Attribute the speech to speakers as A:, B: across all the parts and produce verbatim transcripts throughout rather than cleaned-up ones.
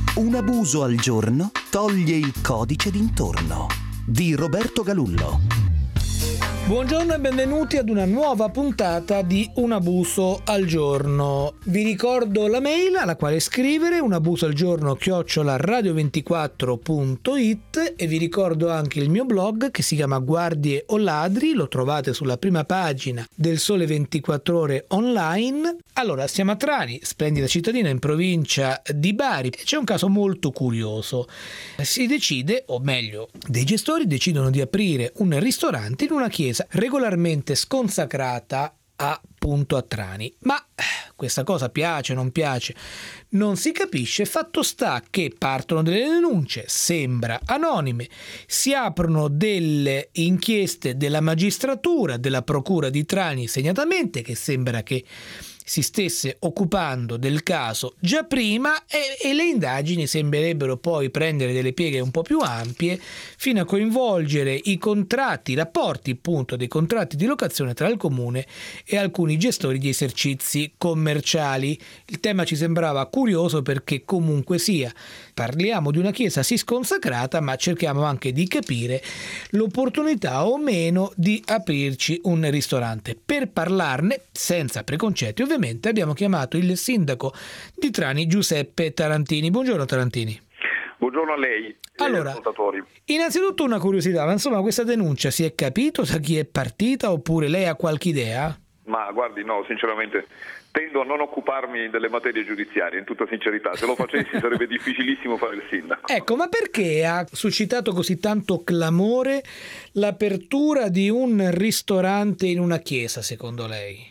A: Un abuso al giorno toglie il codice d'intorno di Roberto Galullo.
B: Buongiorno e benvenuti ad una nuova puntata di Un abuso al giorno. Vi ricordo la mail alla quale scrivere unabusoalgiorno chiocciola radio ventiquattro punto it e vi ricordo anche il mio blog che si chiama Guardie o Ladri, lo trovate sulla prima pagina del Sole ventiquattro Ore online. Allora, siamo a Trani, splendida cittadina in provincia di Bari. C'è un caso molto curioso. Si decide, o meglio, dei gestori decidono di aprire un ristorante in una chiesa regolarmente sconsacrata appunto a Trani. Ma questa cosa piace, non piace, non si capisce. Fatto sta che partono delle denunce, sembra anonime, si aprono delle inchieste della magistratura, della procura di Trani segnatamente, che sembra che si stesse occupando del caso già prima e, e le indagini sembrerebbero poi prendere delle pieghe un po' più ampie fino a coinvolgere i contratti, i rapporti appunto dei contratti di locazione tra il comune e alcuni gestori di esercizi commerciali. Il tema ci sembrava curioso perché comunque sia parliamo di una chiesa sì sconsacrata, ma cerchiamo anche di capire l'opportunità o meno di aprirci un ristorante. Per parlarne senza preconcetti ovviamente abbiamo chiamato il sindaco di Trani, Giuseppe Tarantini. Buongiorno Tarantini.
C: Buongiorno a lei e
B: allora,
C: agli ascoltatori.
B: Innanzitutto una curiosità, ma insomma questa denuncia si è capito da chi è partita oppure lei ha qualche idea?
C: Ma guardi, no, sinceramente tendo a non occuparmi delle materie giudiziarie, in tutta sincerità. Se lo facessi sarebbe difficilissimo fare il sindaco.
B: Ecco, ma perché ha suscitato così tanto clamore l'apertura di un ristorante in una chiesa, secondo lei?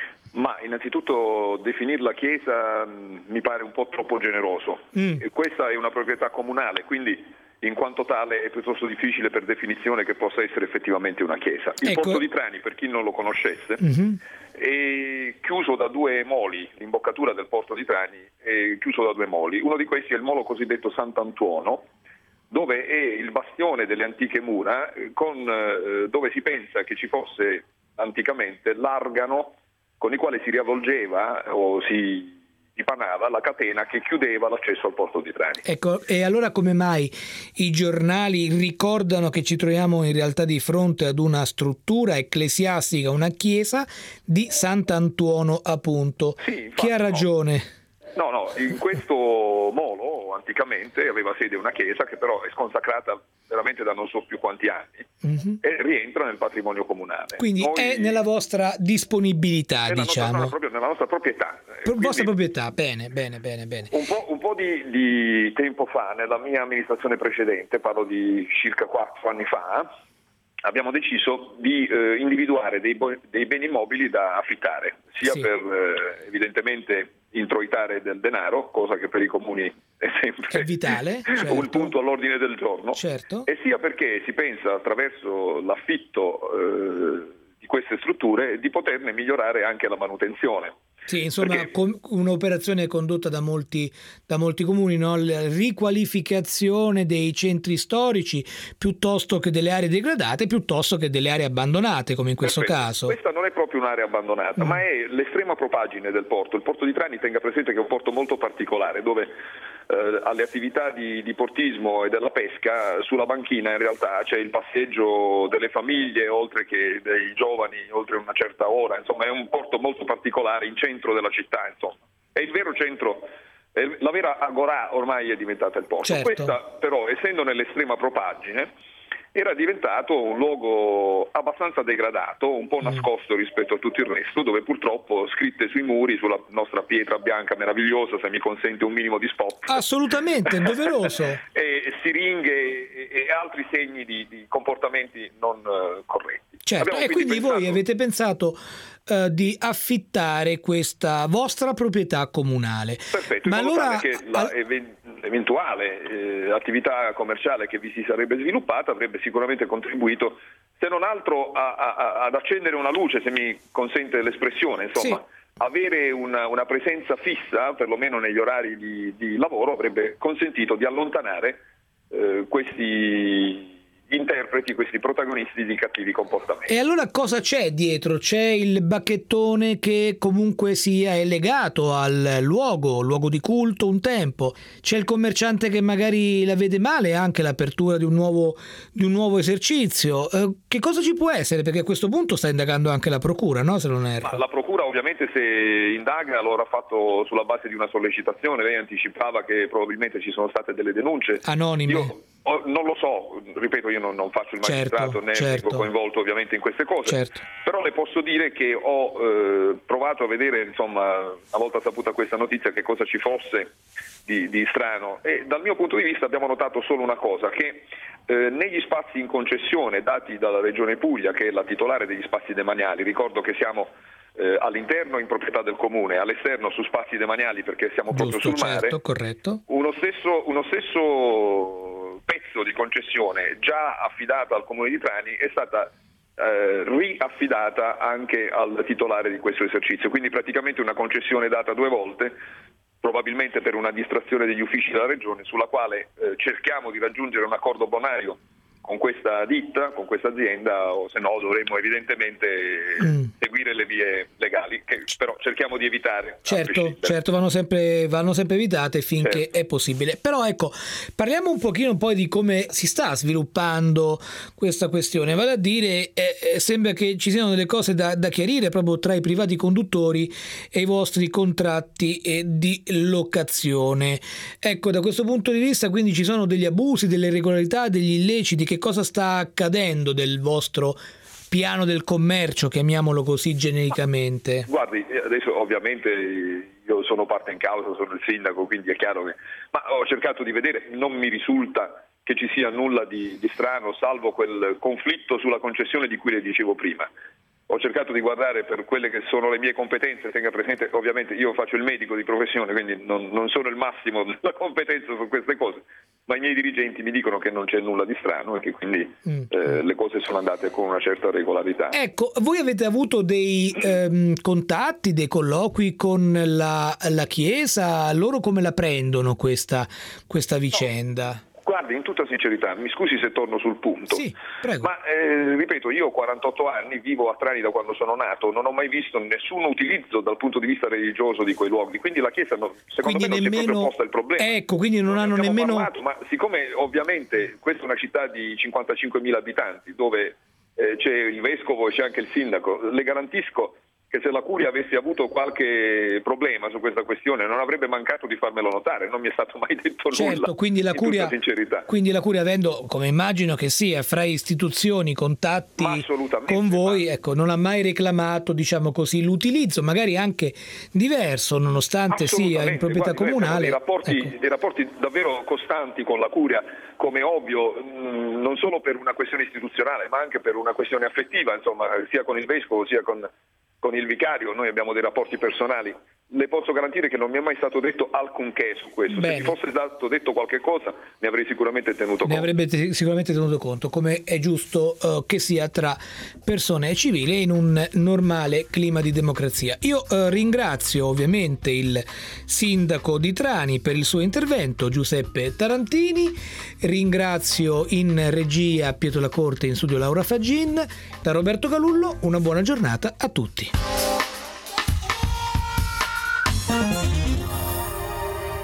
C: Ma innanzitutto definire la chiesa mh, mi pare un po' troppo generoso. Mm. E questa è una proprietà comunale, quindi in quanto tale è piuttosto difficile per definizione che possa essere effettivamente una chiesa. Il
B: ecco.
C: Porto di Trani, per chi non lo conoscesse, mm-hmm. è chiuso da due moli, l'imboccatura del Porto di Trani è chiuso da due moli. Uno di questi è il molo cosiddetto Sant'Antuono, dove è il bastione delle antiche mura, con, eh, dove si pensa che ci fosse anticamente l'argano con i quali si riavvolgeva o si dipanava la catena che chiudeva l'accesso al Porto di Trani.
B: Ecco, e allora come mai i giornali ricordano che ci troviamo in realtà di fronte ad una struttura ecclesiastica, una chiesa di Sant'Antuono appunto? Sì, infatti, chi ha ragione?
C: No, no, in questo molo anticamente aveva sede una chiesa che però è sconsacrata veramente da non so più quanti anni, mm-hmm. e rientra nel patrimonio comunale.
B: Quindi
C: Noi,
B: è nella vostra disponibilità,
C: è
B: diciamo.
C: Nostra, proprio nella nostra proprietà.
B: Pro- Quindi, vostra proprietà, bene, bene, bene, bene.
C: Un po', un po' di, di tempo fa, nella mia amministrazione precedente, parlo di circa quattro anni fa, abbiamo deciso di eh, individuare dei, bo- dei beni mobili da affittare, sia sì. per eh, evidentemente introitare del denaro, cosa che per i comuni è sempre
B: è vitale, certo.
C: un punto all'ordine del giorno,
B: certo.
C: e sia perché si pensa attraverso l'affitto eh, di queste strutture di poterne migliorare anche la manutenzione.
B: Sì, insomma,
C: perché...
B: com- un'operazione condotta da molti, da molti comuni, no? La riqualificazione dei centri storici piuttosto che delle aree degradate, piuttosto che delle aree abbandonate, come in questo
C: Perfetto.
B: caso.
C: Questa non è proprio un'area abbandonata, mm. ma è l'estrema propagine del porto. Il porto di Trani, tenga presente che è un porto molto particolare, dove eh, alle attività di, di portismo e della pesca, sulla banchina in realtà c'è il passeggio delle famiglie, oltre che dei giovani, oltre una certa ora. Insomma, è un porto molto particolare in centro della città, insomma. È il vero centro, la vera agorà ormai è diventata il porto.
B: Certo.
C: Questa però, essendo nell'estrema propagine, era diventato un luogo abbastanza degradato, un po' nascosto rispetto a tutto il resto, dove purtroppo scritte sui muri, sulla nostra pietra bianca meravigliosa, se mi consente un minimo di spot.
B: Assolutamente, doveroso.
C: e siringhe e, e altri segni di, di comportamenti non uh, corretti.
B: Certo,
C: Abbiamo
B: e quindi
C: pensato...
B: voi avete pensato uh, di affittare questa vostra proprietà comunale.
C: Perfetto,
B: ma allora
C: che la ev- eventuale eh, attività commerciale che vi si sarebbe sviluppata avrebbe sicuramente contribuito, se non altro a, a, ad accendere una luce, se mi consente l'espressione, insomma. Sì. Avere una, una presenza fissa, perlomeno negli orari di, di lavoro, avrebbe consentito di allontanare eh, questi interpreti, questi protagonisti di cattivi comportamenti.
B: E allora cosa c'è dietro? C'è il bacchettone che comunque sia è legato al luogo, luogo di culto un tempo, c'è il commerciante che magari la vede male, anche l'apertura di un nuovo, di un nuovo esercizio. Eh, che cosa ci può essere? Perché a questo punto sta indagando anche la procura, no? Se non erro.
C: Ma la procura ovviamente, se indaga, lo avrà fatto sulla base di una sollecitazione. Lei anticipava che probabilmente ci sono state delle denunce
B: anonime.
C: Io oh, non lo so, ripeto, io non, non faccio il magistrato,
B: certo,
C: né
B: certo.
C: vengo coinvolto ovviamente in queste cose,
B: certo.
C: Però le posso dire che ho eh, provato a vedere, insomma, una volta saputa questa notizia, che cosa ci fosse di, di strano, e dal mio punto di vista abbiamo notato solo una cosa, che eh, negli spazi in concessione dati dalla Regione Puglia, che è la titolare degli spazi demaniali, ricordo che siamo eh, all'interno in proprietà del comune, all'esterno su spazi demaniali perché siamo
B: Giusto,
C: proprio sul mare,
B: certo, corretto.
C: uno stesso, uno stesso pezzo di concessione già affidata al comune di Trani è stata eh, riaffidata anche al titolare di questo esercizio, quindi praticamente una concessione data due volte, probabilmente per una distrazione degli uffici della regione, sulla quale eh, cerchiamo di raggiungere un accordo bonario con questa ditta, con questa azienda, o se no dovremmo evidentemente mm. seguire le vie legali, che però cerchiamo di evitare.
B: Certo, certo, vanno sempre, vanno sempre evitate finché certo. è possibile. Però ecco, parliamo un pochino poi di come si sta sviluppando questa questione. Vale a dire, eh, sembra che ci siano delle cose da, da chiarire proprio tra i privati conduttori e i vostri contratti eh, di locazione. Ecco, da questo punto di vista quindi ci sono degli abusi, delle irregolarità, degli illeciti. Che cosa sta accadendo del vostro piano del commercio, chiamiamolo così genericamente?
C: Guardi, adesso ovviamente io sono parte in causa, sono il sindaco, quindi è chiaro che... Ma ho cercato di vedere, non mi risulta che ci sia nulla di, di strano, salvo quel conflitto sulla concessione di cui le dicevo prima. Ho cercato di guardare per quelle che sono le mie competenze, tenga presente, ovviamente io faccio il medico di professione, quindi non, non sono il massimo della competenza su queste cose, ma i miei dirigenti mi dicono che non c'è nulla di strano e che quindi mm. eh, le cose sono andate con una certa regolarità.
B: Ecco, voi avete avuto dei ehm, contatti, dei colloqui con la, la Chiesa? Loro come la prendono questa, questa vicenda?
C: No. Guardi, in tutta sincerità, mi scusi se torno sul punto,
B: sì, prego.
C: ma eh, ripeto, io ho quarantotto anni, vivo a Trani da quando sono nato, non ho mai visto nessun utilizzo dal punto di vista religioso di quei luoghi, quindi la Chiesa no, secondo
B: quindi
C: me non
B: nemmeno...
C: si è proprio posta il problema.
B: Ecco, quindi non, non hanno nemmeno...
C: Parlato, ma siccome ovviamente questa è una città di cinquantacinquemila abitanti, dove eh, c'è il vescovo e c'è anche il sindaco, le garantisco che se la Curia avesse avuto qualche problema su questa questione non avrebbe mancato di farmelo notare, non mi è stato mai detto
B: certo,
C: nulla,
B: quindi la Curia,
C: in tutta sincerità.
B: Quindi la Curia, avendo, come immagino che sia, fra istituzioni contatti con voi, ma... ecco, non ha mai reclamato, diciamo così, l'utilizzo, magari anche diverso, nonostante sia in proprietà
C: Guardi,
B: comunale.
C: Dei rapporti,
B: ecco.
C: dei rapporti davvero costanti con la Curia, come ovvio, mh, non solo per una questione istituzionale, ma anche per una questione affettiva, insomma, sia con il vescovo sia con con il vicario, noi abbiamo dei rapporti personali. Le posso garantire che non mi è mai stato detto alcunché su questo.
B: Bene.
C: Se mi fosse stato detto qualche cosa ne avrei sicuramente tenuto
B: ne
C: conto.
B: Ne avrebbe sicuramente tenuto conto, come è giusto uh, che sia tra persone civili in un normale clima di democrazia. Io uh, ringrazio ovviamente il sindaco di Trani per il suo intervento, Giuseppe Tarantini, ringrazio in regia Pietro La Corte, in studio Laura Faggin, da Roberto Galullo una buona giornata a tutti.